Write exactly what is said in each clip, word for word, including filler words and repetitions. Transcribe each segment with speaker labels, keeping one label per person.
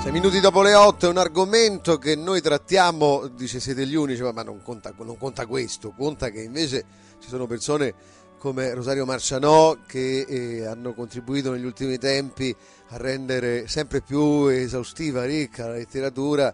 Speaker 1: Sei minuti dopo le otto, è un argomento che noi trattiamo, dice siete gli unici, ma non conta, non conta questo, conta che invece ci sono persone come Rosario Marcianò che eh, hanno contribuito negli ultimi tempi a rendere sempre più esaustiva, ricca la letteratura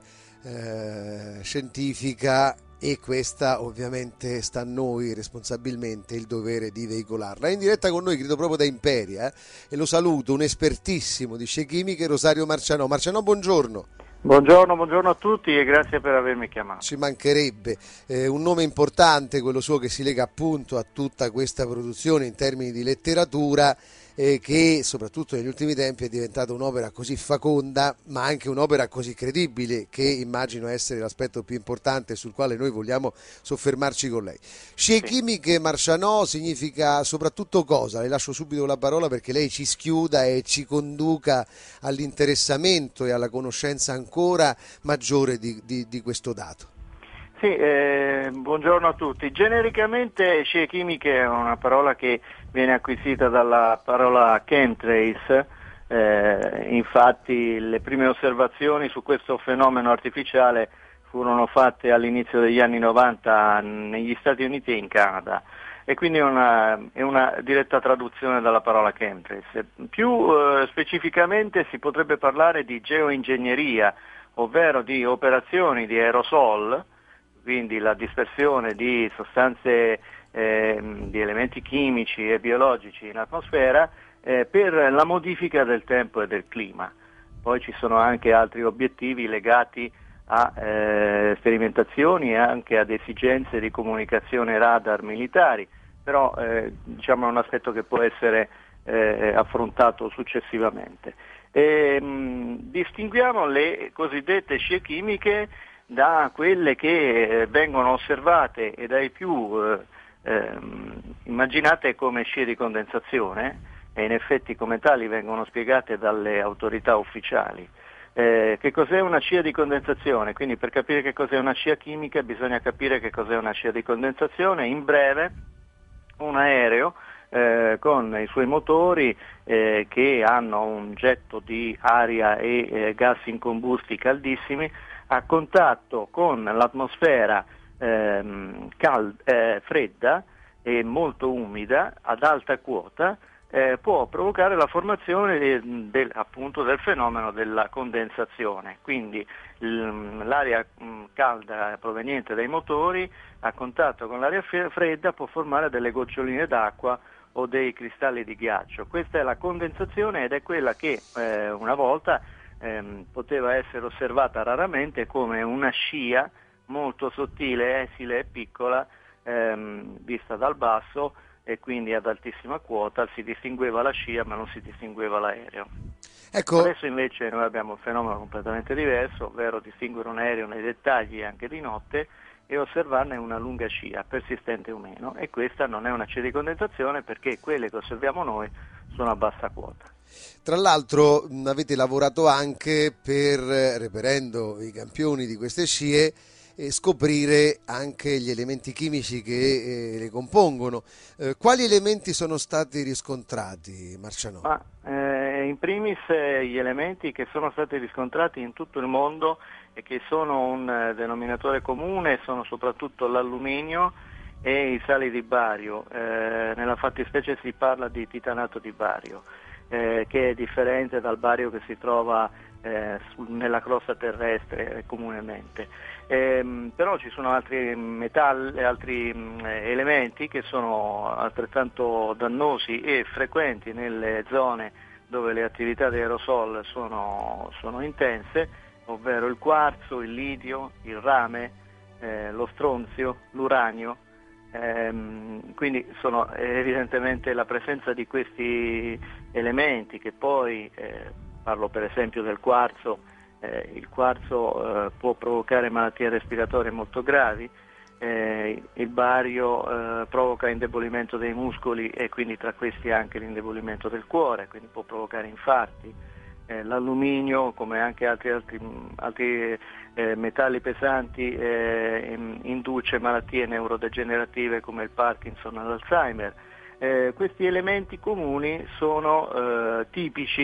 Speaker 1: eh, scientifica, e questa ovviamente sta a noi responsabilmente il dovere di veicolarla. È in diretta con noi, credo proprio da Imperia, eh? E lo saluto, un espertissimo di scie chimiche, Rosario Marcianò. Marcianò, buongiorno.
Speaker 2: Buongiorno, buongiorno a tutti e grazie per avermi chiamato.
Speaker 1: Ci mancherebbe, eh, un nome importante, quello suo, che si lega appunto a tutta questa produzione in termini di letteratura, eh, che soprattutto negli ultimi tempi è diventata un'opera così feconda, ma anche un'opera così credibile, che immagino essere l'aspetto più importante sul quale noi vogliamo soffermarci con lei. Scie chimiche, Marcianò, significa soprattutto cosa? Le lascio subito la parola perché lei ci schiuda e ci conduca all'interessamento e alla conoscenza ancora maggiore di, di, di questo dato.
Speaker 2: Sì, eh, buongiorno a tutti. Genericamente scie chimiche è una parola che viene acquisita dalla parola chemtrails, eh, infatti le prime osservazioni su questo fenomeno artificiale furono fatte all'inizio degli anni novanta negli Stati Uniti e in Canada, e quindi è una, è una diretta traduzione dalla parola chemtrails. Più eh, specificamente si potrebbe parlare di geoingegneria, ovvero di operazioni di aerosol, quindi la dispersione di sostanze, eh, di elementi chimici e biologici in atmosfera eh, per la modifica del tempo e del clima. Poi ci sono anche altri obiettivi legati a eh, sperimentazioni e anche ad esigenze di comunicazione radar militari, però eh, diciamo è un aspetto che può essere eh, affrontato successivamente. E, mh, distinguiamo le cosiddette scie chimiche da quelle che eh, vengono osservate e dai più eh, ehm, immaginate come scie di condensazione, e in effetti come tali vengono spiegate dalle autorità ufficiali. Eh, che cos'è una scia di condensazione? Quindi per capire che cos'è una scia chimica bisogna capire che cos'è una scia di condensazione. In breve, un aereo eh, con i suoi motori eh, che hanno un getto di aria e eh, gas incombusti caldissimi, a contatto con l'atmosfera ehm, cal- eh, fredda e molto umida ad alta quota, eh, può provocare la formazione de- del, appunto del fenomeno della condensazione. Quindi l- l'aria mh, calda proveniente dai motori a contatto con l'aria f- fredda può formare delle goccioline d'acqua o dei cristalli di ghiaccio. Questa è la condensazione ed è quella che eh, una volta ehm, poteva essere osservata raramente come una scia molto sottile, esile e piccola, ehm, vista dal basso, e quindi ad altissima quota si distingueva la scia ma non si distingueva l'aereo.
Speaker 1: Ecco.
Speaker 2: Adesso invece noi abbiamo un fenomeno completamente diverso, ovvero distinguere un aereo nei dettagli anche di notte e osservarne una lunga scia, persistente o meno, e questa non è una scia di condensazione perché quelle che osserviamo noi sono a bassa quota.
Speaker 1: Tra l'altro avete lavorato anche per, reperendo i campioni di queste scie, e scoprire anche gli elementi chimici che eh, le compongono. Eh, quali elementi sono stati riscontrati, Marcianò?
Speaker 2: Ma, eh, in primis eh, gli elementi che sono stati riscontrati in tutto il mondo e che sono un eh, denominatore comune sono soprattutto l'alluminio e i sali di bario. Eh, nella fattispecie si parla di titanato di bario, eh, che è differente dal bario che si trova eh, su, nella crosta terrestre eh, comunemente. Eh, però ci sono altri metalli, altri mh, elementi che sono altrettanto dannosi e frequenti nelle zone dove le attività di aerosol sono, sono intense, ovvero il quarzo, il lidio, il rame, eh, lo stronzio, l'uranio. Ehm, quindi sono evidentemente la presenza di questi elementi che poi, eh, parlo per esempio del quarzo, Eh, il quarzo eh, può provocare malattie respiratorie molto gravi, eh, il bario eh, provoca indebolimento dei muscoli e quindi tra questi anche l'indebolimento del cuore, quindi può provocare infarti. Eh, l'alluminio, come anche altri, altri, altri eh, metalli pesanti, eh, induce malattie neurodegenerative come il Parkinson e l'Alzheimer. Eh, questi elementi comuni sono eh, tipici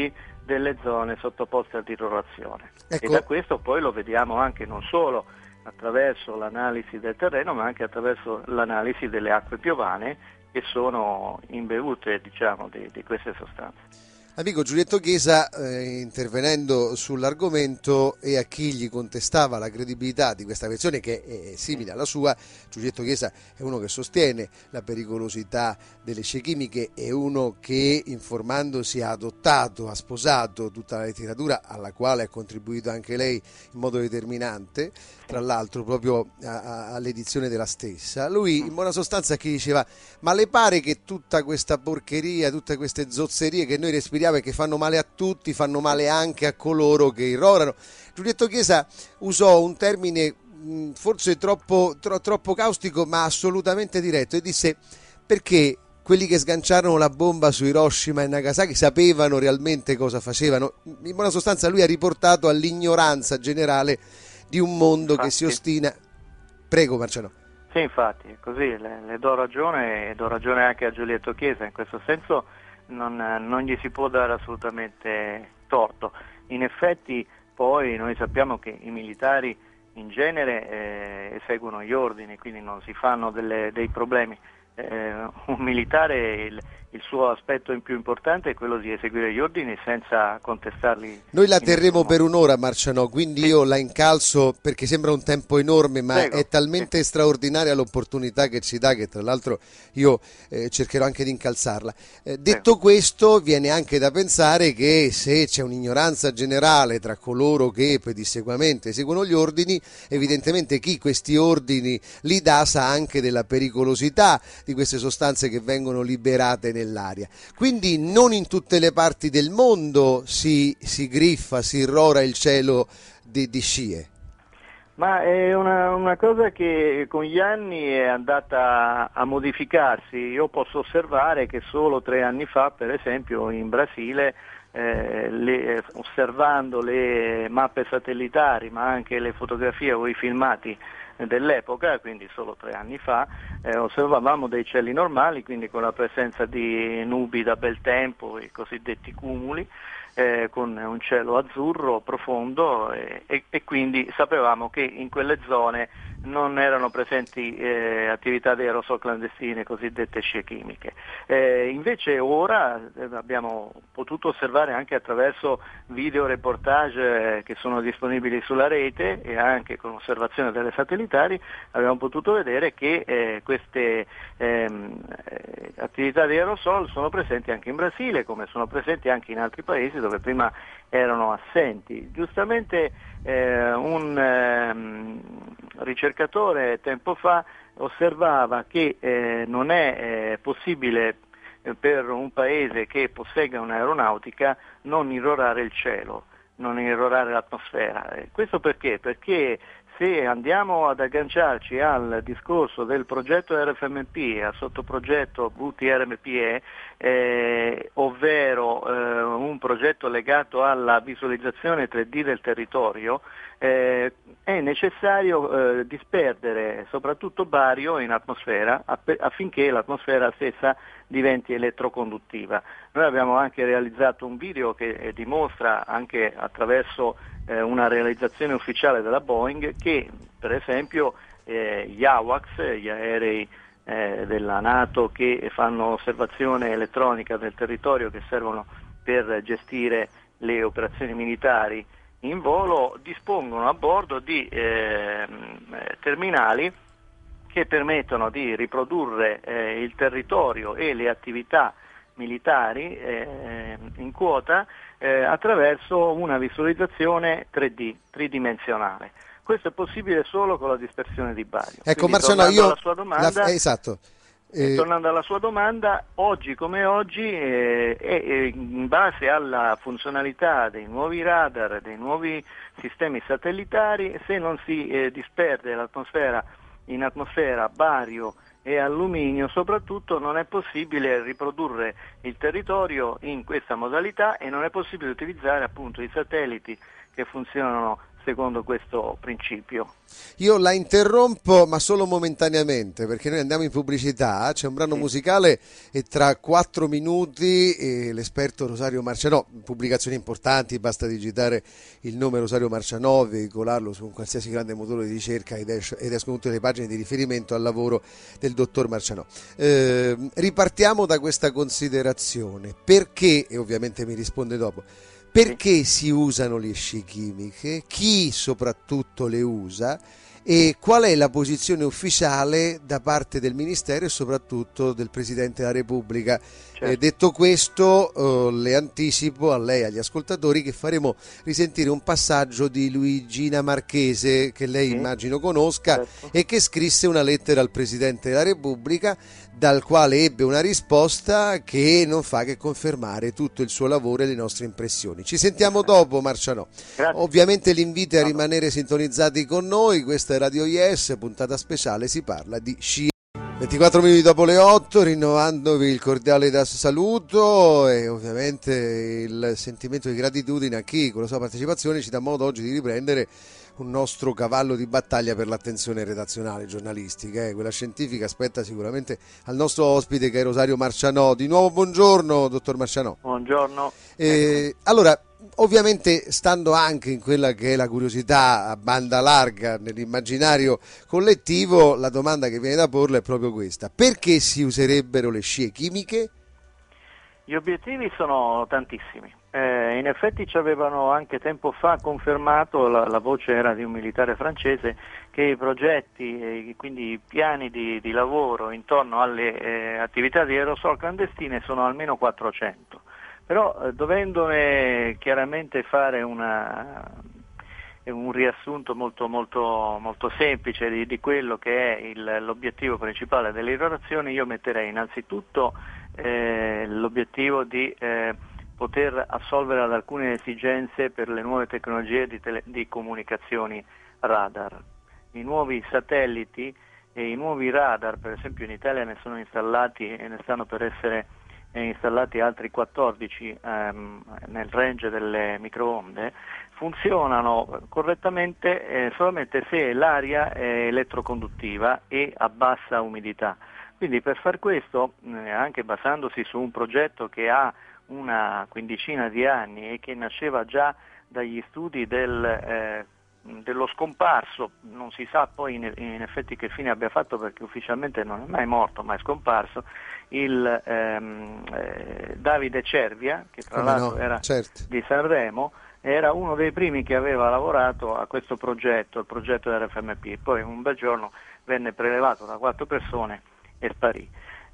Speaker 2: delle zone sottoposte ad irrorazione.
Speaker 1: Ecco.
Speaker 2: E da questo poi lo vediamo anche non solo attraverso l'analisi del terreno, ma anche attraverso l'analisi delle acque piovane che sono imbevute, diciamo, di, di queste sostanze.
Speaker 1: Amico Giulietto Chiesa, eh, intervenendo sull'argomento e a chi gli contestava la credibilità di questa versione che è simile alla sua, Giulietto Chiesa è uno che sostiene la pericolosità delle scie chimiche, è uno che informandosi ha adottato, ha sposato tutta la letteratura alla quale ha contribuito anche lei in modo determinante, tra l'altro proprio a, a, all'edizione della stessa. Lui in buona sostanza chi diceva: ma le pare che tutta questa porcheria, tutte queste zozzerie che noi respiriamo e che fanno male a tutti, fanno male anche a coloro che irrorano? Giulietto Chiesa usò un termine mh, forse troppo, tro, troppo caustico ma assolutamente diretto e disse: perché quelli che sganciarono la bomba su Hiroshima e Nagasaki sapevano realmente cosa facevano? In buona sostanza lui ha riportato all'ignoranza generale di un mondo Infatti. che si ostina. Prego Marciano.
Speaker 2: Sì, infatti, è così, le, le do ragione e do ragione anche a Giulietto Chiesa, in questo senso non, non gli si può dare assolutamente torto. In effetti poi noi sappiamo che i militari in genere eh, eseguono gli ordini, quindi non si fanno delle, dei problemi. Eh, un militare, il, il suo aspetto in più importante è quello di eseguire gli ordini senza contestarli.
Speaker 1: Noi la terremo per un'ora, Marciano, quindi sì. Io la incalzo perché sembra un tempo enorme, ma Prego. È talmente sì. straordinaria l'opportunità che ci dà che tra l'altro io eh, cercherò anche di incalzarla. Eh, detto Prego. Questo, viene anche da pensare che se c'è un'ignoranza generale tra coloro che pedissequamente eseguono gli ordini, evidentemente chi questi ordini li dà sa anche della pericolosità di queste sostanze che vengono liberate nell'aria. Quindi non in tutte le parti del mondo si, si griffa, si irrora il cielo di, di scie.
Speaker 2: Ma è una, una cosa che con gli anni è andata a modificarsi. Io posso osservare che solo tre anni fa, per esempio, in Brasile, eh, le, osservando le mappe satellitari, ma anche le fotografie o i filmati dell'epoca, quindi solo tre anni fa, eh, osservavamo dei cieli normali, quindi con la presenza di nubi da bel tempo, i cosiddetti cumuli, eh, con un cielo azzurro profondo e, e, e quindi sapevamo che in quelle zone non erano presenti eh, attività di aerosol clandestine, cosiddette scie chimiche. Eh, invece ora eh, abbiamo potuto osservare anche attraverso video reportage eh, che sono disponibili sulla rete e anche con osservazione delle satellitari, abbiamo potuto vedere che eh, queste ehm, eh, attività di aerosol sono presenti anche in Brasile, come sono presenti anche in altri paesi dove prima erano assenti. Giustamente eh, un ehm, ricercatore tempo fa osservava che eh, non è eh, possibile eh, per un paese che possegga un'aeronautica non irrorare il cielo, non irrorare l'atmosfera. Eh, questo perché? Perché se andiamo ad agganciarci al discorso del progetto R F M P, al sottoprogetto V T R M P E, eh, ovvero eh, un progetto legato alla visualizzazione tre D del territorio, eh, è necessario eh, disperdere soprattutto bario in atmosfera app- affinché l'atmosfera stessa diventi elettroconduttiva. Noi abbiamo anche realizzato un video che eh, dimostra anche attraverso eh, una realizzazione ufficiale della Boeing che per esempio eh, gli AWACS, gli aerei eh, della NATO che fanno osservazione elettronica del territorio, che servono per gestire le operazioni militari in volo, dispongono a bordo di eh, terminali che permettono di riprodurre eh, il territorio e le attività militari eh, in quota eh, attraverso una visualizzazione tre D, tridimensionale. Questo è possibile solo con la dispersione di bario.
Speaker 1: Ecco,
Speaker 2: Quindi,
Speaker 1: Marciano, io
Speaker 2: alla sua domanda,
Speaker 1: la, esatto.
Speaker 2: Eh, tornando alla sua domanda, oggi come oggi, eh, eh, in base alla funzionalità dei nuovi radar, dei nuovi sistemi satellitari, se non si eh, disperde l'atmosfera in atmosfera bario e alluminio soprattutto, non è possibile riprodurre il territorio in questa modalità e non è possibile utilizzare appunto i satelliti che funzionano secondo questo principio.
Speaker 1: Io la interrompo, ma solo momentaneamente, perché noi andiamo in pubblicità, c'è un brano
Speaker 2: Sì.
Speaker 1: musicale e tra quattro minuti eh, l'esperto Rosario Marcianò, pubblicazioni importanti, basta digitare il nome Rosario Marcianò, veicolarlo su un qualsiasi grande motore di ricerca ed, es- ed escono tutte le pagine di riferimento al lavoro del dottor Marcianò. Eh, ripartiamo da questa considerazione, perché, e ovviamente mi risponde dopo, perché si usano le scie chimiche, chi soprattutto le usa e qual è la posizione ufficiale da parte del Ministero e soprattutto del Presidente della Repubblica.
Speaker 2: Certo.
Speaker 1: Eh, detto questo, eh, le anticipo a lei e agli ascoltatori che faremo risentire un passaggio di Luigina Marchese, che lei
Speaker 2: Sì.
Speaker 1: immagino conosca,
Speaker 2: Certo.
Speaker 1: e che scrisse una lettera al Presidente della Repubblica, dal quale ebbe una risposta che non fa che confermare tutto il suo lavoro e le nostre impressioni. Ci sentiamo dopo, Marcianò.
Speaker 2: Grazie.
Speaker 1: Ovviamente l'invito è a rimanere sintonizzati con noi, questa è Radio Yes, puntata speciale, si parla di sci. ventiquattro minuti dopo le otto, rinnovandovi il cordiale da saluto e ovviamente il sentimento di gratitudine a chi con la sua partecipazione ci dà modo oggi di riprendere un nostro cavallo di battaglia per l'attenzione redazionale, giornalistica, eh. Quella scientifica aspetta sicuramente al nostro ospite che è Rosario Marcianò. Di nuovo buongiorno, dottor Marcianò.
Speaker 2: Buongiorno.
Speaker 1: Eh, allora, ovviamente stando anche in quella che è la curiosità a banda larga nell'immaginario collettivo, la domanda che viene da porle è proprio questa: perché si userebbero le scie chimiche?
Speaker 2: Gli obiettivi sono tantissimi. Eh, in effetti ci avevano anche tempo fa confermato, la, la voce era di un militare francese, che i progetti e quindi i piani di, di lavoro intorno alle eh, attività di aerosol clandestine sono almeno quattrocento. Però eh, dovendone chiaramente fare una, un riassunto molto, molto, molto semplice di, di quello che è il, l'obiettivo principale delle irrorazioni, io metterei innanzitutto eh, l'obiettivo di eh, poter assolvere ad alcune esigenze per le nuove tecnologie di, tele, di comunicazioni radar. I nuovi satelliti e i nuovi radar, per esempio in Italia ne sono installati e ne stanno per essere installati altri quattordici ehm, nel range delle microonde, funzionano correttamente eh, solamente se l'aria è elettroconduttiva e a bassa umidità. Quindi per far questo, eh, anche basandosi su un progetto che ha una quindicina di anni e che nasceva già dagli studi del, eh, dello scomparso, non si sa poi in, in effetti che fine abbia fatto perché ufficialmente non è mai morto ma è scomparso, il ehm, eh, Davide Cervia, che tra
Speaker 1: Come
Speaker 2: l'altro
Speaker 1: no?
Speaker 2: era
Speaker 1: Certo.
Speaker 2: di Sanremo, era uno dei primi che aveva lavorato a questo progetto, il progetto dell'R F M P, poi un bel giorno venne prelevato da quattro persone e sparì.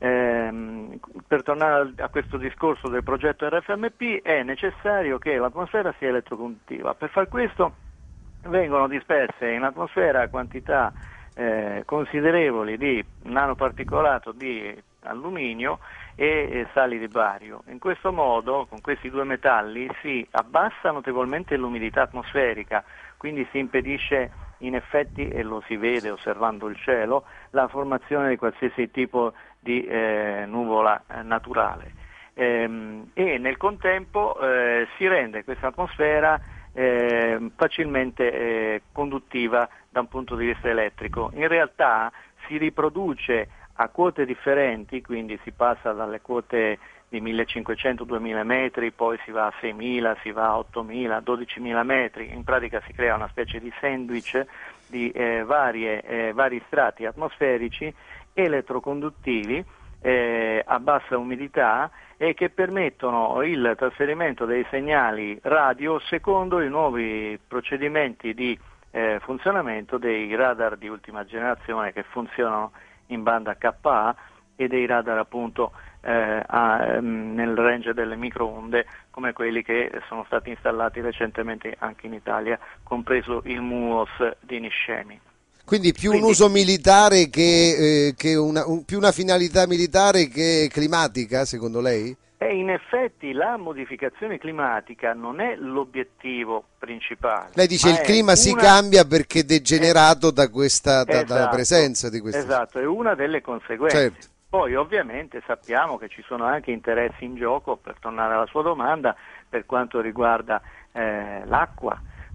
Speaker 2: Ehm, per tornare a questo discorso del progetto R F M P, è necessario che l'atmosfera sia elettroconduttiva. Per far questo vengono disperse in atmosfera quantità eh, considerevoli di nanoparticolato di alluminio e eh, sali di bario. In questo modo, con questi due metalli, si abbassa notevolmente l'umidità atmosferica, quindi si impedisce in effetti, e lo si vede osservando il cielo, la formazione di qualsiasi tipo di eh, nuvola eh, naturale. Ehm, e nel contempo eh, si rende questa atmosfera eh, facilmente eh, conduttiva da un punto di vista elettrico. In realtà si riproduce a quote differenti, quindi si passa dalle quote di millecinquecento duemila metri, poi si va a seimila, si va a ottomila, dodicimila metri, in pratica si crea una specie di sandwich di eh, varie, eh, vari strati atmosferici elettroconduttivi eh, a bassa umidità e che permettono il trasferimento dei segnali radio secondo i nuovi procedimenti di eh, funzionamento dei radar di ultima generazione che funzionano in banda K A e dei radar appunto eh, a, nel range delle microonde come quelli che sono stati installati recentemente anche in Italia, compreso il MUOS di Niscemi.
Speaker 1: Quindi più
Speaker 2: Quindi,
Speaker 1: un uso militare che, eh, che una, un, più una finalità militare che climatica, secondo lei?
Speaker 2: E in effetti la modificazione climatica non è l'obiettivo principale.
Speaker 1: Lei dice il clima
Speaker 2: una...
Speaker 1: si cambia perché degenerato da questa, da,
Speaker 2: esatto,
Speaker 1: dalla presenza di queste...
Speaker 2: Esatto, è una delle conseguenze.
Speaker 1: Certo.
Speaker 2: Poi ovviamente sappiamo che ci sono anche interessi in gioco, per tornare alla sua domanda, per quanto riguarda eh, l'acqua,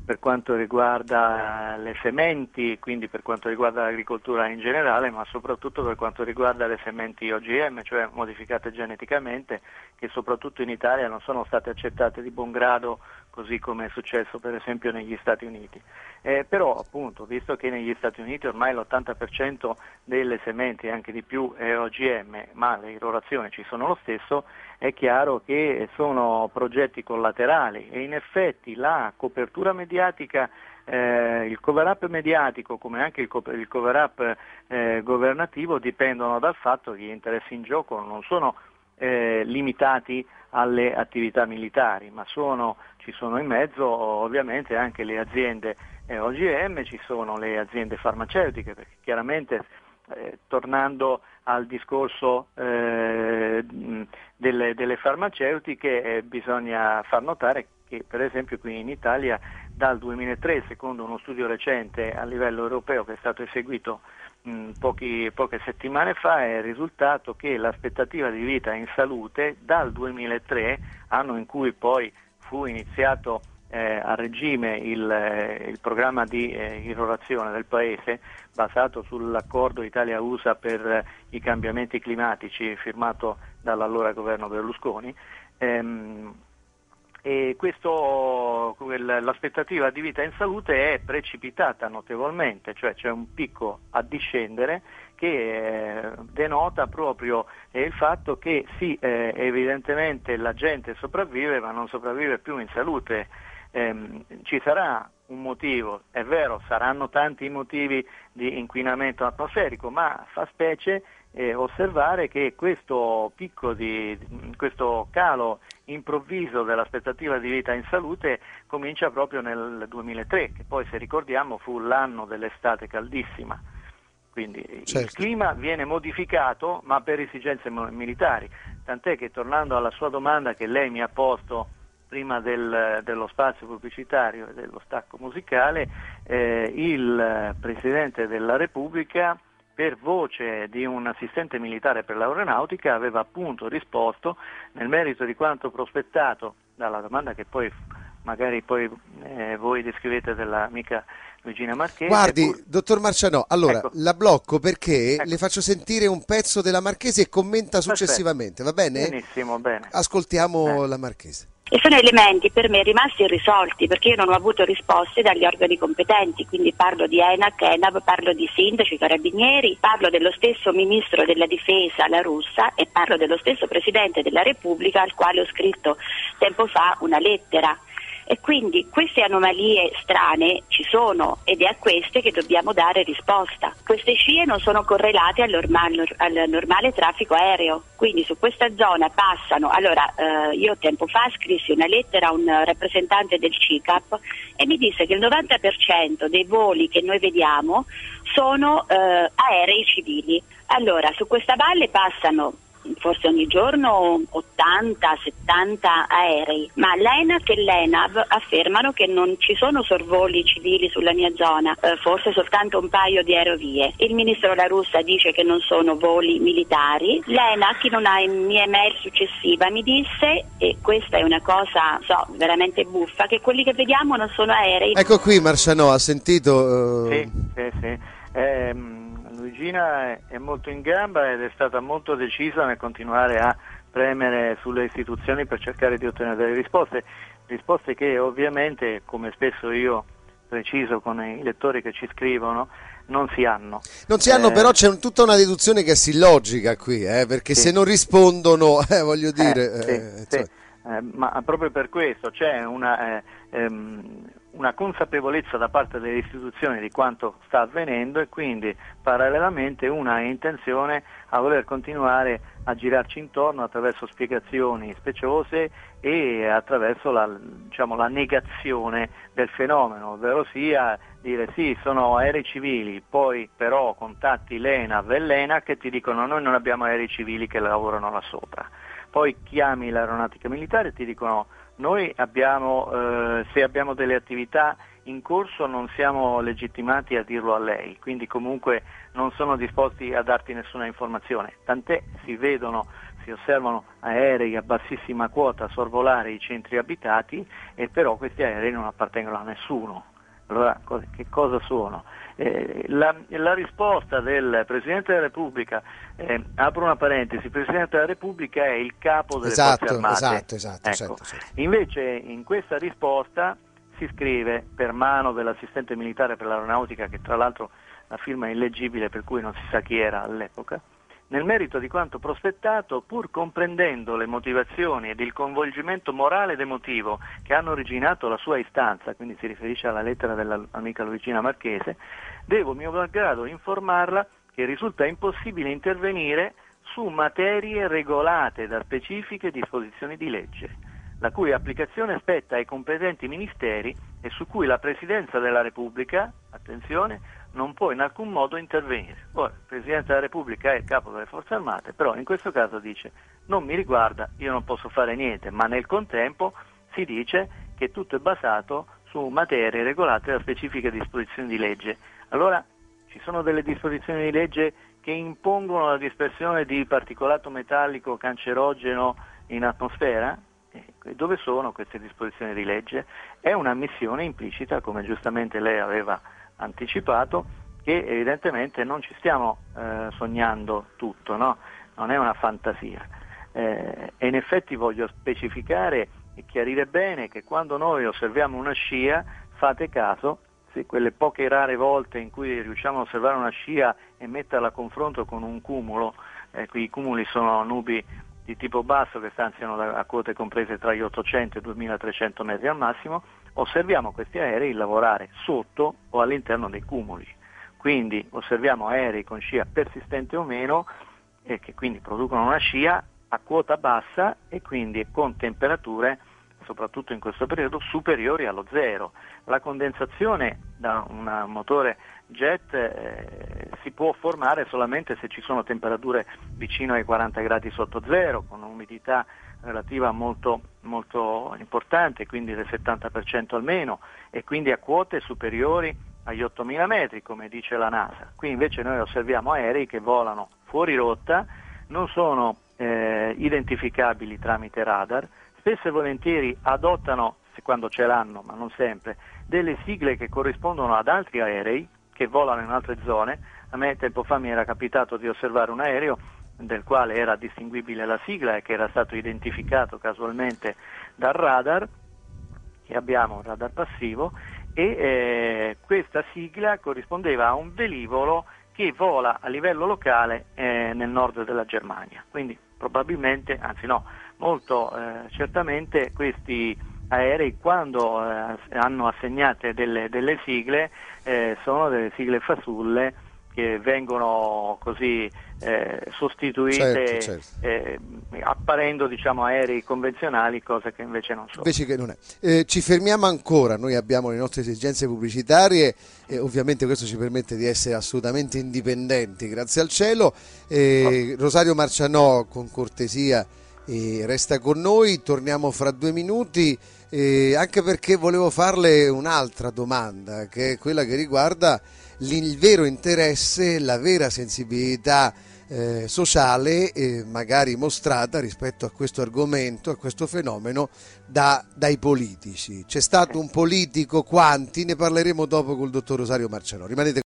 Speaker 2: per quanto riguarda le sementi, quindi per quanto riguarda l'agricoltura in generale, ma soprattutto per quanto riguarda le sementi O G M, cioè modificate geneticamente, che soprattutto in Italia non sono state accettate di buon grado, così come è successo per esempio negli Stati Uniti. Eh, però appunto, visto che negli Stati Uniti ormai l'ottanta per cento delle sementi, anche di più, è O G M, ma le irrorazioni ci sono lo stesso, è chiaro che sono progetti collaterali e in effetti la copertura mediatica, eh, il cover-up mediatico come anche il, co- il cover-up eh, governativo dipendono dal fatto che gli interessi in gioco non sono eh, limitati alle attività militari, ma sono, ci sono in mezzo ovviamente anche le aziende eh, O G M, ci sono le aziende farmaceutiche, perché chiaramente eh, tornando al discorso eh, delle, delle farmaceutiche eh, bisogna far notare che per esempio qui in Italia dal duemilatré, secondo uno studio recente a livello europeo che è stato eseguito mh, pochi, poche settimane fa, è il risultato che l'aspettativa di vita in salute dal duemilatré, anno in cui poi fu iniziato eh, a regime il, eh, il programma di eh, irrorazione del paese, basato sull'accordo Italia-U S A per eh, i cambiamenti climatici firmato dall'allora governo Berlusconi, ehm, e questo, l'aspettativa di vita in salute è precipitata notevolmente, cioè c'è un picco a discendere che eh, denota proprio eh, il fatto che sì, eh, evidentemente la gente sopravvive, ma non sopravvive più in salute. Eh, ci sarà un motivo, è vero, saranno tanti i motivi di inquinamento atmosferico, ma fa specie eh, osservare che questo picco di questo calo improvviso dell'aspettativa di vita in salute comincia proprio nel duemilatré, che poi, se ricordiamo, fu l'anno dell'estate caldissima. Quindi certo, il clima viene modificato, ma per esigenze militari, tant'è che, tornando alla sua domanda che lei mi ha posto prima del, dello spazio pubblicitario e dello stacco musicale, eh, il Presidente della Repubblica, per voce di un assistente militare per l'aeronautica, aveva appunto risposto nel merito di quanto prospettato dalla domanda che poi magari poi eh, voi descrivete dell'amica Luigina Marchese.
Speaker 1: Guardi,
Speaker 2: pur...
Speaker 1: dottor Marcianò, allora ecco. la blocco perché
Speaker 2: ecco.
Speaker 1: le faccio sentire un pezzo della Marchese e commenta successivamente, va bene?
Speaker 2: Benissimo, bene.
Speaker 1: Ascoltiamo eh. la Marchese.
Speaker 3: E sono elementi per me rimasti irrisolti, perché io non ho avuto risposte dagli organi competenti, quindi parlo di ENAC, ENAV, parlo di sindaci, carabinieri, parlo dello stesso ministro della difesa, la Russa, e parlo dello stesso Presidente della Repubblica, al quale ho scritto tempo fa una lettera. E quindi queste anomalie strane ci sono ed è a queste che dobbiamo dare risposta. Queste scie non sono correlate al normale, al normale traffico aereo, quindi su questa zona passano. Allora eh, io tempo fa scrissi una lettera a un rappresentante del C I C A P e mi disse che il novanta per cento dei voli che noi vediamo sono eh, aerei civili. Allora su questa valle passano forse ogni giorno ottanta settanta aerei, ma l'ENAC e l'ENAV affermano che non ci sono sorvoli civili sulla mia zona, eh, forse soltanto un paio di aerovie. Il ministro La Russa dice che non sono voli militari. L'ENAC in una mia email successiva mi disse, e questa è una cosa so veramente buffa, che quelli che vediamo non sono aerei.
Speaker 1: Ecco qui Marcianò, ha sentito? Uh...
Speaker 2: Sì, sì, sì. Ehm... Luigina è molto in gamba ed è stata molto decisa nel continuare a premere sulle istituzioni per cercare di ottenere delle risposte, risposte che ovviamente, come spesso io preciso con i lettori che ci scrivono, non si hanno.
Speaker 1: Non si hanno, eh, però c'è un, tutta una deduzione che si illogica qui, eh, perché sì. se non rispondono, eh, voglio dire...
Speaker 2: Eh, sì,
Speaker 1: eh,
Speaker 2: sì.
Speaker 1: Cioè...
Speaker 2: Eh, ma proprio per questo c'è una... Eh, ehm, una consapevolezza da parte delle istituzioni di quanto sta avvenendo e quindi parallelamente una intenzione a voler continuare a girarci intorno attraverso spiegazioni speciose e attraverso la, diciamo, la negazione del fenomeno, ovvero sia dire sì, sono aerei civili, poi però contatti l'ENAV e l'ENAC che ti dicono noi non abbiamo aerei civili che lavorano là sopra, poi chiami l'aeronautica militare e ti dicono noi abbiamo, eh, se abbiamo delle attività in corso non siamo legittimati a dirlo a lei, quindi comunque non sono disposti a darti nessuna informazione, tant'è si vedono, si osservano aerei a bassissima quota sorvolare i centri abitati, e però questi aerei non appartengono a nessuno. Allora che cosa sono? Eh, la, la risposta del Presidente della Repubblica, eh, apro una parentesi, il Presidente della Repubblica è il capo delle
Speaker 1: esatto,
Speaker 2: forze armate.
Speaker 1: Esatto, esatto,
Speaker 2: ecco.
Speaker 1: certo, certo.
Speaker 2: Invece in questa risposta si scrive, per mano dell'assistente militare per l'aeronautica, che tra l'altro la firma è illeggibile per cui non si sa chi era all'epoca: nel merito di quanto prospettato, pur comprendendo le motivazioni ed il coinvolgimento morale ed emotivo che hanno originato la sua istanza, quindi si riferisce alla lettera dell'amica Luigina Marchese, devo mio malgrado informarla che risulta impossibile intervenire su materie regolate da specifiche disposizioni di legge, la cui applicazione spetta ai competenti ministeri e su cui la Presidenza della Repubblica, attenzione, non può in alcun modo intervenire. Ora, il Presidente della Repubblica è il capo delle Forze Armate, però in questo caso dice non mi riguarda, io non posso fare niente, ma nel contempo si dice che tutto è basato su materie regolate da specifiche disposizioni di legge. Allora ci sono delle disposizioni di legge che impongono la dispersione di particolato metallico cancerogeno in atmosfera? E dove sono queste disposizioni di legge? È un'ammissione implicita, come giustamente lei aveva anticipato, che evidentemente non ci stiamo eh, sognando tutto, no? Non è una fantasia. Eh, e in effetti voglio specificare e chiarire bene che quando noi osserviamo una scia, fate caso, se quelle poche rare volte in cui riusciamo a osservare una scia e metterla a confronto con un cumulo, eh, qui i cumuli sono nubi di tipo basso che stanziano da, a quote comprese tra gli ottocento e i duemilatrecento metri al massimo, osserviamo questi aerei lavorare sotto o all'interno dei cumuli. Quindi osserviamo aerei con scia persistente o meno, e che quindi producono una scia a quota bassa e quindi con temperature, soprattutto in questo periodo, superiori allo zero. La condensazione da un motore jet eh, si può formare solamente se ci sono temperature vicino ai quaranta gradi sotto zero, con un'umidità relativa molto, molto importante, quindi del settanta per cento almeno, e quindi a quote superiori agli ottomila metri, come dice la NASA. Qui invece noi osserviamo aerei che volano fuori rotta, non sono eh, identificabili tramite radar, spesso e volentieri adottano, se quando ce l'hanno, ma non sempre, delle sigle che corrispondono ad altri aerei che volano in altre zone. A me tempo fa mi era capitato di osservare un aereo del quale era distinguibile la sigla e che era stato identificato casualmente dal radar, che abbiamo un radar passivo, e eh, questa sigla corrispondeva a un velivolo che vola a livello locale eh, nel nord della Germania. Quindi probabilmente, anzi no, molto eh, certamente questi aerei, quando eh, hanno assegnate delle, delle sigle, eh, sono delle sigle fasulle che vengono così eh, sostituite,
Speaker 1: certo, certo.
Speaker 2: Eh, apparendo diciamo aerei convenzionali, cosa che invece non sono.
Speaker 1: Invece che non è. Eh, ci fermiamo ancora, noi abbiamo le nostre esigenze pubblicitarie e ovviamente questo ci permette di essere assolutamente indipendenti, grazie al cielo. Eh, Rosario Marcianò, con cortesia, eh, resta con noi, torniamo fra due minuti, eh, anche perché volevo farle un'altra domanda, che è quella che riguarda il vero interesse, la vera sensibilità eh, sociale eh, magari mostrata rispetto a questo argomento, a questo fenomeno da, dai politici. C'è stato un politico, quanti? Ne parleremo dopo col dottor Rosario Marcianò. Rimanete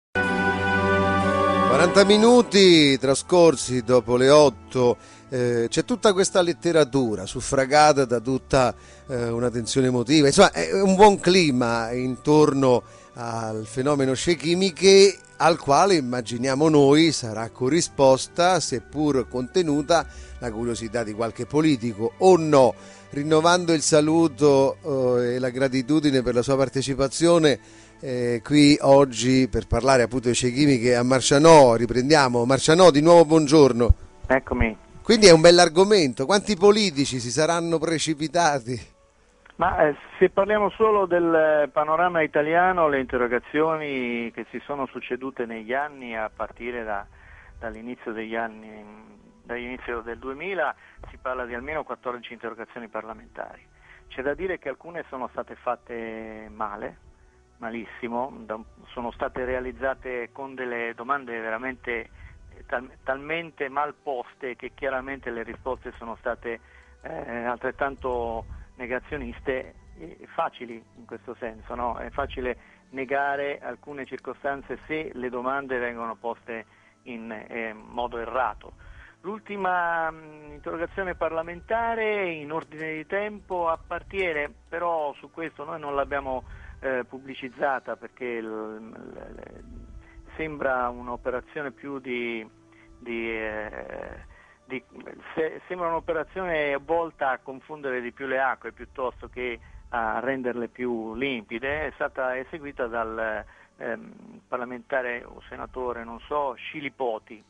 Speaker 1: quaranta minuti trascorsi dopo le otto. Eh, c'è tutta questa letteratura suffragata da tutta eh, una tensione emotiva, insomma è un buon clima intorno al fenomeno scie chimiche, al quale immaginiamo noi sarà corrisposta, seppur contenuta, la curiosità di qualche politico o no. Rinnovando il saluto eh, e la gratitudine per la sua partecipazione eh, qui oggi per parlare appunto di scie chimiche a Marcianò, riprendiamo. Marcianò, di nuovo buongiorno.
Speaker 2: Eccomi.
Speaker 1: Quindi è un bell'argomento. Quanti politici si saranno precipitati?
Speaker 2: Ma eh, se parliamo solo del panorama italiano, le interrogazioni che si sono succedute negli anni, a partire da, dall'inizio degli anni, dall'inizio del duemila, si parla di almeno quattordici interrogazioni parlamentari. C'è da dire che alcune sono state fatte male, malissimo, sono state realizzate con delle domande veramente tal- talmente mal poste che chiaramente le risposte sono state eh, altrettanto negazioniste e facili in questo senso, no? È facile negare alcune circostanze se le domande vengono poste in eh, modo errato. L'ultima mh, interrogazione parlamentare in ordine di tempo appartiene, però su questo noi non l'abbiamo eh, pubblicizzata perché il, il, sembra un'operazione più di, di, eh, di se, sembra un'operazione volta a confondere di più le acque piuttosto che a renderle più limpide. È stata eseguita dal ehm, parlamentare o senatore, non so, Scilipoti.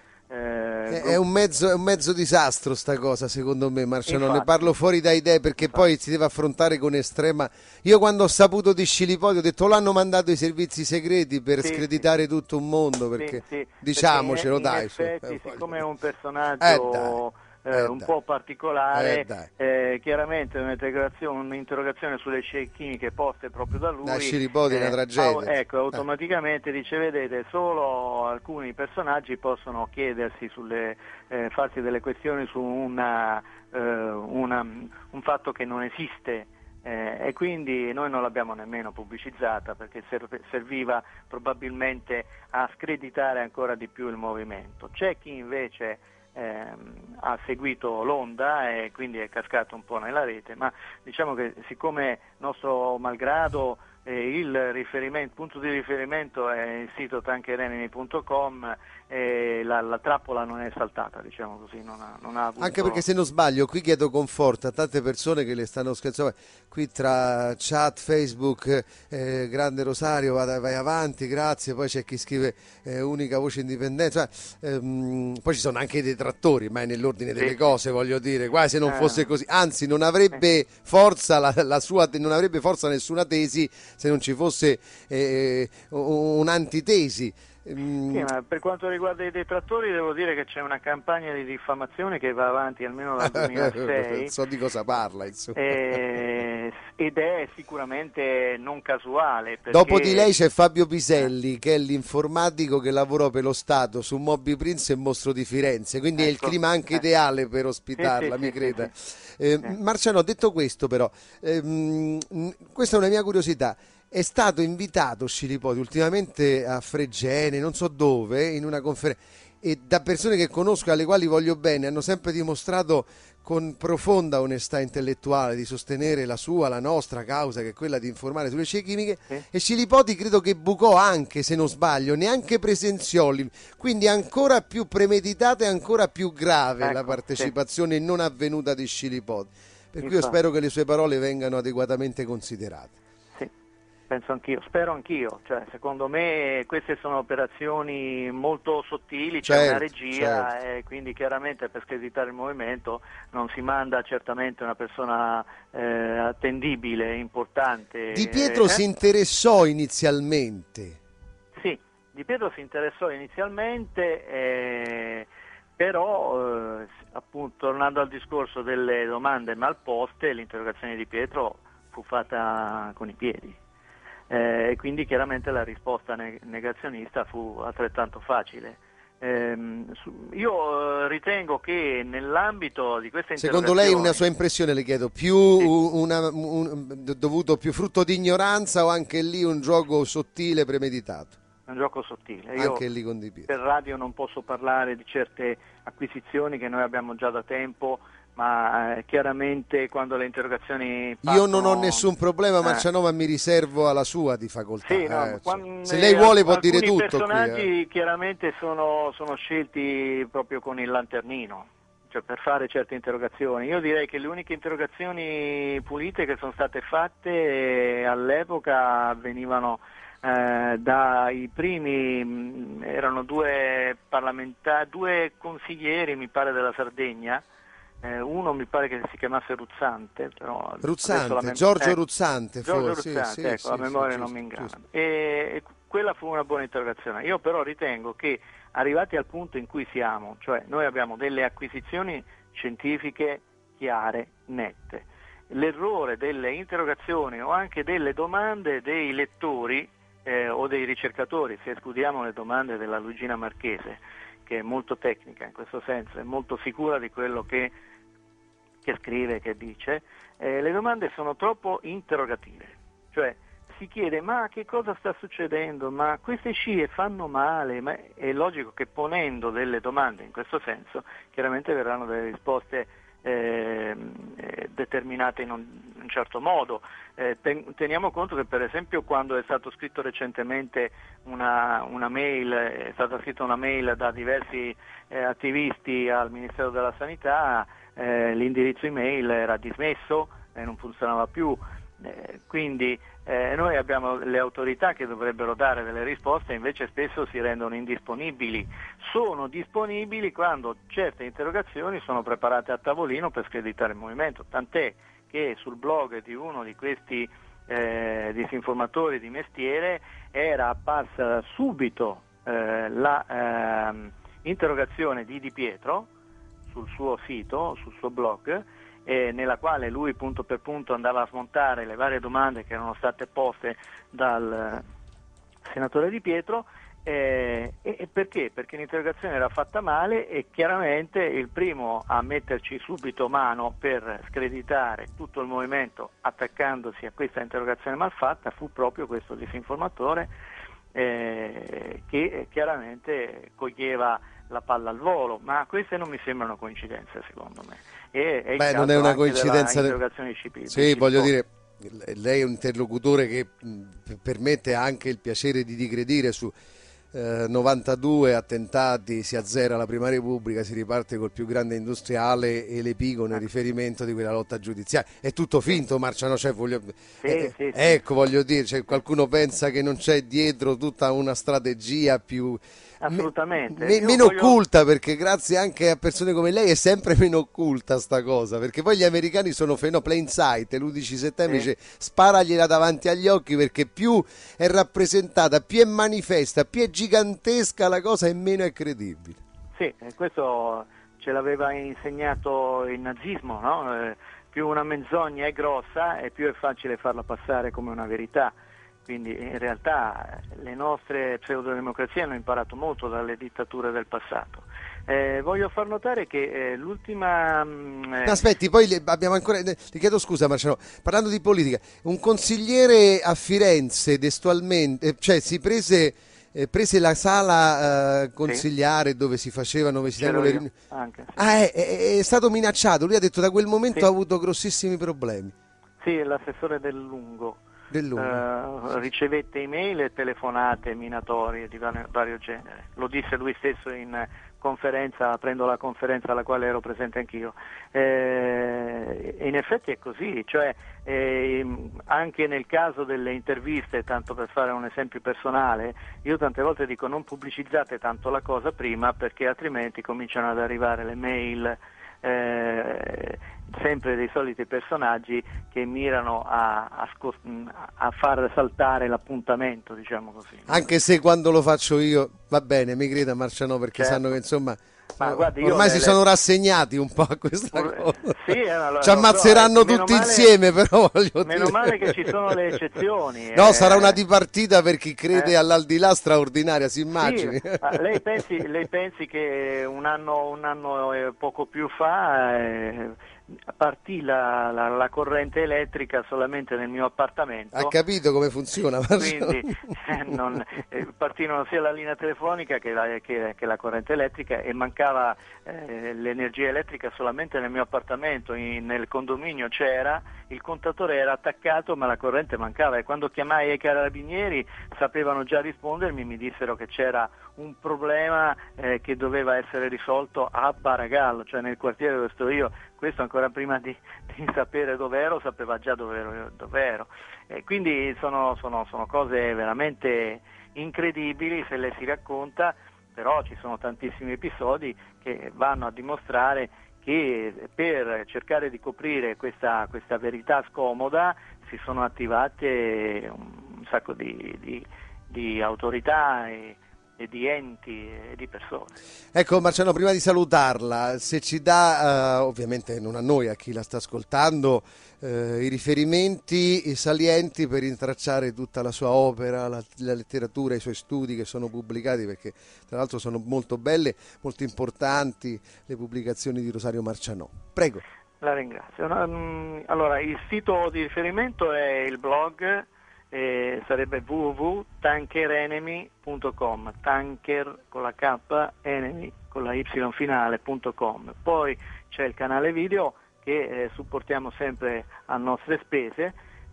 Speaker 1: Eh, è, un mezzo, è un mezzo disastro sta cosa, secondo me, Marciano.
Speaker 2: Infatti,
Speaker 1: ne parlo fuori da idee perché
Speaker 2: infatti.
Speaker 1: poi si deve affrontare con estrema. Io quando ho saputo di Scilipoti ho detto l'hanno mandato i servizi segreti per
Speaker 2: sì,
Speaker 1: screditare
Speaker 2: sì.
Speaker 1: tutto un mondo, perché
Speaker 2: sì, sì,
Speaker 1: diciamocelo,
Speaker 2: perché in
Speaker 1: dai.
Speaker 2: effetti,
Speaker 1: su,
Speaker 2: siccome è un
Speaker 1: eh,
Speaker 2: personaggio
Speaker 1: dai.
Speaker 2: Eh,
Speaker 1: Eh,
Speaker 2: un
Speaker 1: dai.
Speaker 2: po' particolare,
Speaker 1: Eh, dai.
Speaker 2: eh, chiaramente un'integrazione, un'interrogazione sulle scie chimiche poste proprio da lui,
Speaker 1: Da Scilipoti è una
Speaker 2: eh,
Speaker 1: tragedia.
Speaker 2: au- ecco,
Speaker 1: Eh.
Speaker 2: automaticamente dice: vedete, solo alcuni personaggi possono chiedersi sulle, eh, farsi delle questioni su una, eh, una, un fatto che non esiste. Eh, e quindi noi non l'abbiamo nemmeno pubblicizzata perché serv- serviva probabilmente a screditare ancora di più il movimento. C'è chi invece ehm, ha seguito l'onda e quindi è cascato un po' nella rete, ma diciamo che siccome nostro malgrado eh, il riferimento, punto di riferimento è il sito tancherenini punto com e la, la trappola non è saltata, diciamo così, non ha, non ha avuto...
Speaker 1: Anche perché, se non sbaglio, qui chiedo conforto a tante persone che le stanno scherzando, qui tra chat, Facebook, eh, grande Rosario, vai, vai avanti, grazie, poi c'è chi scrive eh, unica voce indipendente, cioè, ehm, poi ci sono anche i detrattori, ma è nell'ordine delle
Speaker 2: Sì.
Speaker 1: cose, voglio dire, quasi se non
Speaker 2: Eh.
Speaker 1: fosse così, anzi non avrebbe forza la, la sua, non avrebbe forza nessuna tesi se non ci fosse eh, un'antitesi.
Speaker 2: Sì, ma per quanto riguarda i detrattori devo dire che c'è una campagna di diffamazione che va avanti almeno dal duemilasei.
Speaker 1: Non so di cosa parla, insomma.
Speaker 2: Eh, ed è sicuramente non casuale perché...
Speaker 1: Dopo di lei c'è Fabio Piselli, che è l'informatico che lavorò per lo Stato su Moby Prince e Mostro di Firenze, quindi
Speaker 2: ecco,
Speaker 1: è il clima anche
Speaker 2: eh.
Speaker 1: ideale per ospitarla,
Speaker 2: sì,
Speaker 1: mi
Speaker 2: sì,
Speaker 1: creda.
Speaker 2: sì, sì.
Speaker 1: Eh,
Speaker 2: Sì.
Speaker 1: Marciano, detto questo però, ehm, questa è una mia curiosità. È stato invitato Scilipoti ultimamente a Fregene, non so dove, in una conferenza, e da persone che conosco e alle quali voglio bene, hanno sempre dimostrato con profonda onestà intellettuale di sostenere la sua, la nostra causa, che è quella di informare sulle scie chimiche,
Speaker 2: Sì.
Speaker 1: e Scilipoti credo che bucò anche, se non sbaglio, neanche presenziò, quindi ancora più premeditata e ancora più grave
Speaker 2: Ecco,
Speaker 1: la partecipazione non avvenuta di Scilipoti. Per cui io
Speaker 2: Infatti.
Speaker 1: spero che le sue parole vengano adeguatamente considerate.
Speaker 2: Sì, penso anch'io, spero anch'io, cioè, secondo me queste sono operazioni molto sottili, c'è
Speaker 1: Certo,
Speaker 2: una regia
Speaker 1: certo.
Speaker 2: e quindi chiaramente per screditare il movimento non si manda certamente una persona eh, attendibile, importante.
Speaker 1: Di Pietro
Speaker 2: eh?
Speaker 1: si interessò inizialmente.
Speaker 2: Sì, Di Pietro si interessò inizialmente, eh, però eh, appunto tornando al discorso delle domande mal poste, l'interrogazione di Pietro fu fatta con i piedi. E eh, quindi chiaramente la risposta ne- negazionista fu altrettanto facile. Ehm, su- io eh, ritengo che nell'ambito di questa
Speaker 1: Secondo
Speaker 2: interrogazione...
Speaker 1: lei una sua impressione, le chiedo, più
Speaker 2: Sì.
Speaker 1: una, un, dovuto più frutto di ignoranza o anche lì un gioco sottile premeditato?
Speaker 2: È un gioco sottile. Io
Speaker 1: Anche lì con Di Pietro.
Speaker 2: per radio non posso parlare di certe acquisizioni che noi abbiamo già da tempo, ma eh, chiaramente quando le interrogazioni passano...
Speaker 1: Io non ho nessun problema,
Speaker 2: eh,
Speaker 1: Marciano, ma mi riservo alla sua di facoltà.
Speaker 2: Sì, no,
Speaker 1: eh,
Speaker 2: quando-
Speaker 1: Se lei vuole
Speaker 2: eh,
Speaker 1: può dire
Speaker 2: alcuni
Speaker 1: tutto qui.
Speaker 2: personaggi
Speaker 1: eh.
Speaker 2: chiaramente sono, sono scelti proprio con il lanternino, cioè per fare certe interrogazioni. Io direi che le uniche interrogazioni pulite che sono state fatte eh, all'epoca avvenivano eh, dai primi, mh, erano due parlamentari, due consiglieri mi pare della Sardegna. Eh, uno mi pare che si chiamasse Ruzzante, però adesso
Speaker 1: Ruzzante,
Speaker 2: la mem-
Speaker 1: Giorgio
Speaker 2: eh,
Speaker 1: Ruzzante,
Speaker 2: Giorgio
Speaker 1: forse,
Speaker 2: Ruzzante,
Speaker 1: sì,
Speaker 2: ecco,
Speaker 1: sì,
Speaker 2: la
Speaker 1: sì,
Speaker 2: memoria
Speaker 1: sì,
Speaker 2: non
Speaker 1: giusto,
Speaker 2: mi inganna.
Speaker 1: giusto.
Speaker 2: E, e quella fu una buona interrogazione. Io però ritengo che arrivati al punto in cui siamo, cioè noi abbiamo delle acquisizioni scientifiche chiare, nette, l'errore delle interrogazioni o anche delle domande dei lettori eh, o dei ricercatori, se escludiamo le domande della Luigina Marchese, che è molto tecnica in questo senso, è molto sicura di quello che, che scrive, che dice, eh, le domande sono troppo interrogative, cioè si chiede ma che cosa sta succedendo, ma queste scie fanno male, ma è logico che ponendo delle domande in questo senso chiaramente verranno delle risposte eh, determinate in un, in un certo modo. Eh, ten, teniamo conto che per esempio quando è stato scritto recentemente una, una mail, è stata scritta una mail da diversi eh, attivisti al Ministero della Sanità, eh, l'indirizzo email era dismesso e non funzionava più. Eh, quindi eh, noi abbiamo le autorità che dovrebbero dare delle risposte, invece spesso si rendono indisponibili. Sono disponibili quando certe interrogazioni sono preparate a tavolino per screditare il movimento, tant'è che sul blog di uno di questi eh, disinformatori di mestiere era apparsa subito eh, la eh, interrogazione di Di Pietro sul suo sito, sul suo blog, Eh, nella quale lui punto per punto andava a smontare le varie domande che erano state poste dal senatore Di Pietro. Eh, e perché? Perché l'interrogazione era fatta male e chiaramente il primo a metterci subito mano per screditare tutto il movimento attaccandosi a questa interrogazione malfatta fu proprio questo disinformatore eh, che chiaramente coglieva la palla al volo, ma queste non mi sembrano coincidenze secondo me. E, è
Speaker 1: Beh, non è una coincidenza.
Speaker 2: Di
Speaker 1: sì, voglio dire, lei è un interlocutore che mh, permette anche il piacere di digredire su eh, novantadue attentati, si azzera la Prima Repubblica, si riparte col più grande industriale e l'epigono in riferimento di quella lotta giudiziaria. È tutto finto, Marciano, cioè, voglio,
Speaker 2: sì,
Speaker 1: eh,
Speaker 2: sì,
Speaker 1: ecco,
Speaker 2: sì.
Speaker 1: voglio dire, cioè, qualcuno pensa che non c'è dietro tutta una strategia più
Speaker 2: assolutamente
Speaker 1: me, meno
Speaker 2: voglio...
Speaker 1: occulta, perché grazie anche a persone come lei è sempre meno occulta sta cosa, perché poi gli americani sono fenomeni, plain sight, l'undici settembre
Speaker 2: sì.
Speaker 1: dice sparagliela davanti agli occhi, perché più è rappresentata, più è manifesta, più è gigantesca la cosa e meno è credibile.
Speaker 2: Sì, questo ce l'aveva insegnato il nazismo, no? Eh, più una menzogna è grossa e più è facile farla passare come una verità. Quindi in realtà le nostre pseudodemocrazie hanno imparato molto dalle dittature del passato. Eh, voglio far notare che eh, l'ultima... Mh, eh...
Speaker 1: No, aspetti, poi le, abbiamo ancora... Ti chiedo scusa Marciano, parlando di politica, un consigliere a Firenze testualmente, cioè si prese... Eh, prese la sala eh, consigliare sì. dove si facevano dove si
Speaker 2: C'ero
Speaker 1: le
Speaker 2: io,
Speaker 1: riunioni.
Speaker 2: Anche, sì.
Speaker 1: Ah, è, è, è stato minacciato. Lui ha detto da quel momento
Speaker 2: sì.
Speaker 1: ha avuto grossissimi problemi.
Speaker 2: Sì, l'assessore del Lungo.
Speaker 1: Del Lungo.
Speaker 2: Uh, ricevette email e telefonate minatorie di vario, vario genere. Lo disse lui stesso in conferenza, aprendo la conferenza alla quale ero presente anch'io. Eh, e in effetti è così, cioè eh, anche nel caso delle interviste, tanto per fare un esempio personale, io tante volte dico non pubblicizzate tanto la cosa prima, perché altrimenti cominciano ad arrivare le mail eh, sempre dei soliti personaggi che mirano a, a, scos- a far saltare l'appuntamento, diciamo così.
Speaker 1: Anche se quando lo faccio io, va bene, mi creda Marciano, perché certo. sanno che insomma
Speaker 2: Ma guardi, io
Speaker 1: ormai
Speaker 2: le,
Speaker 1: si
Speaker 2: le...
Speaker 1: sono rassegnati un po' a questa Pur... cosa.
Speaker 2: Sì, allora,
Speaker 1: ci ammazzeranno
Speaker 2: so,
Speaker 1: tutti
Speaker 2: male,
Speaker 1: insieme, però voglio
Speaker 2: meno
Speaker 1: dire.
Speaker 2: male che ci sono le eccezioni.
Speaker 1: No,
Speaker 2: eh...
Speaker 1: sarà una dipartita per chi crede eh... all'aldilà straordinaria, si immagini.
Speaker 2: Sì, lei, pensi, lei pensi che un anno, un anno e poco più fa eh, partì la, la, la corrente elettrica solamente nel mio appartamento.
Speaker 1: Ha capito come funziona?
Speaker 2: Quindi eh, non, eh, partirono sia la linea telefonica che la, che, che la corrente elettrica e mancava eh, l'energia elettrica solamente nel mio appartamento. In, nel condominio c'era, il contatore era attaccato ma la corrente mancava, e quando chiamai ai carabinieri sapevano già rispondermi, mi dissero che c'era un problema eh, che doveva essere risolto a Baragallo, cioè nel quartiere dove sto io. Questo ancora prima di, di sapere dov'ero, sapeva già dov'ero. dov'ero. E quindi sono, sono, sono cose veramente incredibili se le si racconta, però ci sono tantissimi episodi che vanno a dimostrare che per cercare di coprire questa, questa verità scomoda si sono attivate un sacco di, di, di autorità e e di enti e di persone.
Speaker 1: Ecco Marciano, prima di salutarla, se ci dà, eh, ovviamente non a noi, a chi la sta ascoltando, eh, i riferimenti i salienti per intracciare tutta la sua opera, la, la letteratura, i suoi studi che sono pubblicati, perché tra l'altro sono molto belle, molto importanti le pubblicazioni di Rosario Marcianò. Prego.
Speaker 2: La ringrazio. Allora, il sito di riferimento è il blog, Eh, sarebbe w w w punto tanker enemy punto com, tanker con la K, enemy con la Y finale punto com. Poi c'è il canale video che eh, supportiamo sempre a nostre spese,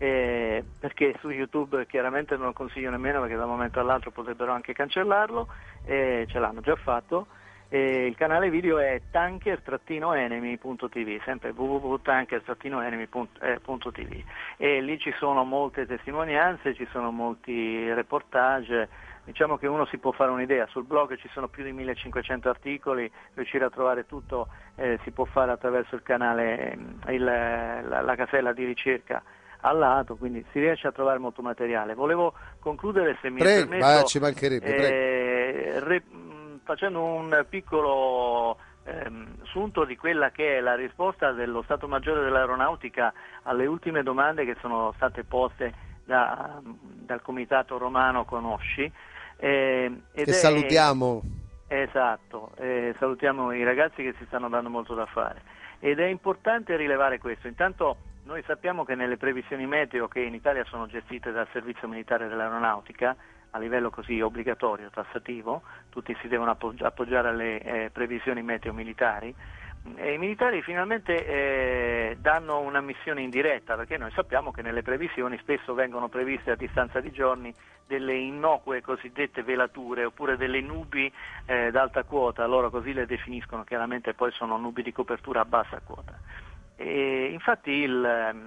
Speaker 2: eh, perché su YouTube chiaramente non lo consiglio nemmeno, perché da un momento all'altro potrebbero anche cancellarlo, eh, ce l'hanno già fatto. E il canale video è tanker enemy punto t v, sempre w w w punto tanker enemy punto t v, e lì ci sono molte testimonianze, ci sono molti reportage. Diciamo che uno si può fare un'idea, sul blog ci sono più di millecinquecento articoli, riuscire a trovare tutto eh, si può fare attraverso il canale, il, la, la casella di ricerca al lato, quindi si riesce a trovare molto materiale. Volevo concludere, se mi
Speaker 1: prego,
Speaker 2: permetto,
Speaker 1: ma ci mancherebbe,
Speaker 2: eh,
Speaker 1: prego.
Speaker 2: Re, facendo un piccolo ehm, sunto di quella che è la risposta dello Stato Maggiore dell'Aeronautica alle ultime domande che sono state poste da, dal Comitato Romano Conosci. Eh, ed
Speaker 1: che
Speaker 2: è,
Speaker 1: salutiamo.
Speaker 2: Esatto, eh, salutiamo i ragazzi che si stanno dando molto da fare. Ed è importante rilevare questo. Intanto noi sappiamo che nelle previsioni meteo, che in Italia sono gestite dal Servizio Militare dell'Aeronautica, a livello così obbligatorio, tassativo, tutti si devono appoggiare alle eh, previsioni meteo militari, e i militari finalmente eh, danno una missione indiretta, perché noi sappiamo che nelle previsioni spesso vengono previste a distanza di giorni delle innocue cosiddette velature, oppure delle nubi eh, d'alta quota, loro così le definiscono, chiaramente poi sono nubi di copertura a bassa quota. E infatti il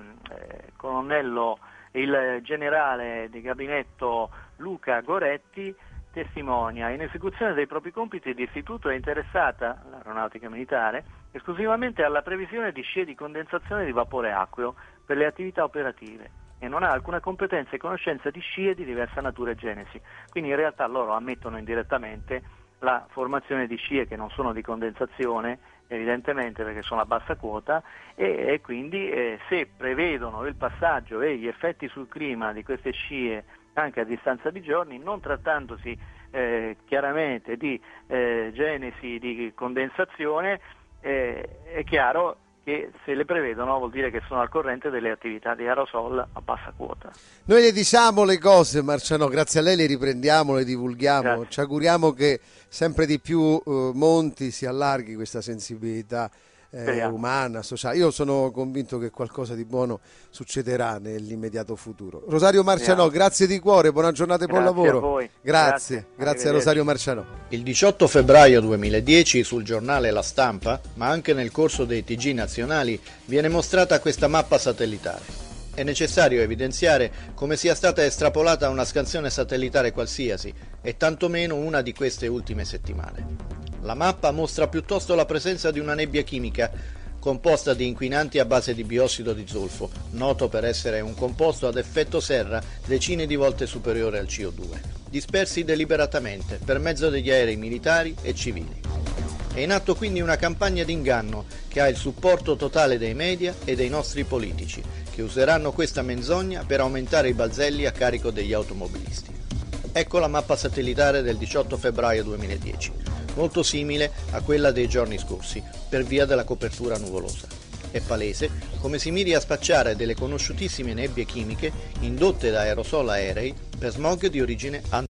Speaker 2: eh, colonnello, il generale di gabinetto Luca Goretti testimonia: in esecuzione dei propri compiti l'istituto è interessata, l'aeronautica militare, esclusivamente alla previsione di scie di condensazione di vapore acqueo per le attività operative, e non ha alcuna competenza e conoscenza di scie di diversa natura e genesi. Quindi in realtà loro ammettono indirettamente la formazione di scie che non sono di condensazione, evidentemente perché sono a bassa quota, e, e quindi eh, se prevedono il passaggio e gli effetti sul clima di queste scie anche a distanza di giorni, non trattandosi eh, chiaramente di eh, genesi di condensazione, eh, è chiaro che se le prevedono vuol dire che sono al corrente delle attività di aerosol a bassa quota.
Speaker 1: Noi le diciamo le cose, Marcianò, grazie a lei le riprendiamo, le divulghiamo. Grazie. Ci auguriamo che sempre di più eh, monti, si allarghi questa sensibilità eh, umana, sociale. Io sono convinto che qualcosa di buono succederà nell'immediato futuro. Rosario Marcianò, grazie di cuore, buona giornata e buon lavoro.
Speaker 2: A voi.
Speaker 1: Grazie, grazie, grazie a Rosario Marcianò.
Speaker 4: Il diciotto febbraio duemiladieci sul giornale La Stampa, ma anche nel corso dei T G nazionali, viene mostrata questa mappa satellitare. È necessario evidenziare come sia stata estrapolata una scansione satellitare qualsiasi, e tantomeno una di queste ultime settimane. La mappa mostra piuttosto la presenza di una nebbia chimica composta di inquinanti a base di biossido di zolfo, noto per essere un composto ad effetto serra decine di volte superiore al C O due, dispersi deliberatamente per mezzo degli aerei militari e civili. È in atto quindi una campagna di inganno che ha il supporto totale dei media e dei nostri politici, che useranno questa menzogna per aumentare i balzelli a carico degli automobilisti. Ecco la mappa satellitare del diciotto febbraio duemiladieci, molto simile a quella dei giorni scorsi, per via della copertura nuvolosa. È palese come si miri a spacciare delle conosciutissime nebbie chimiche indotte da aerosol aerei per smog di origine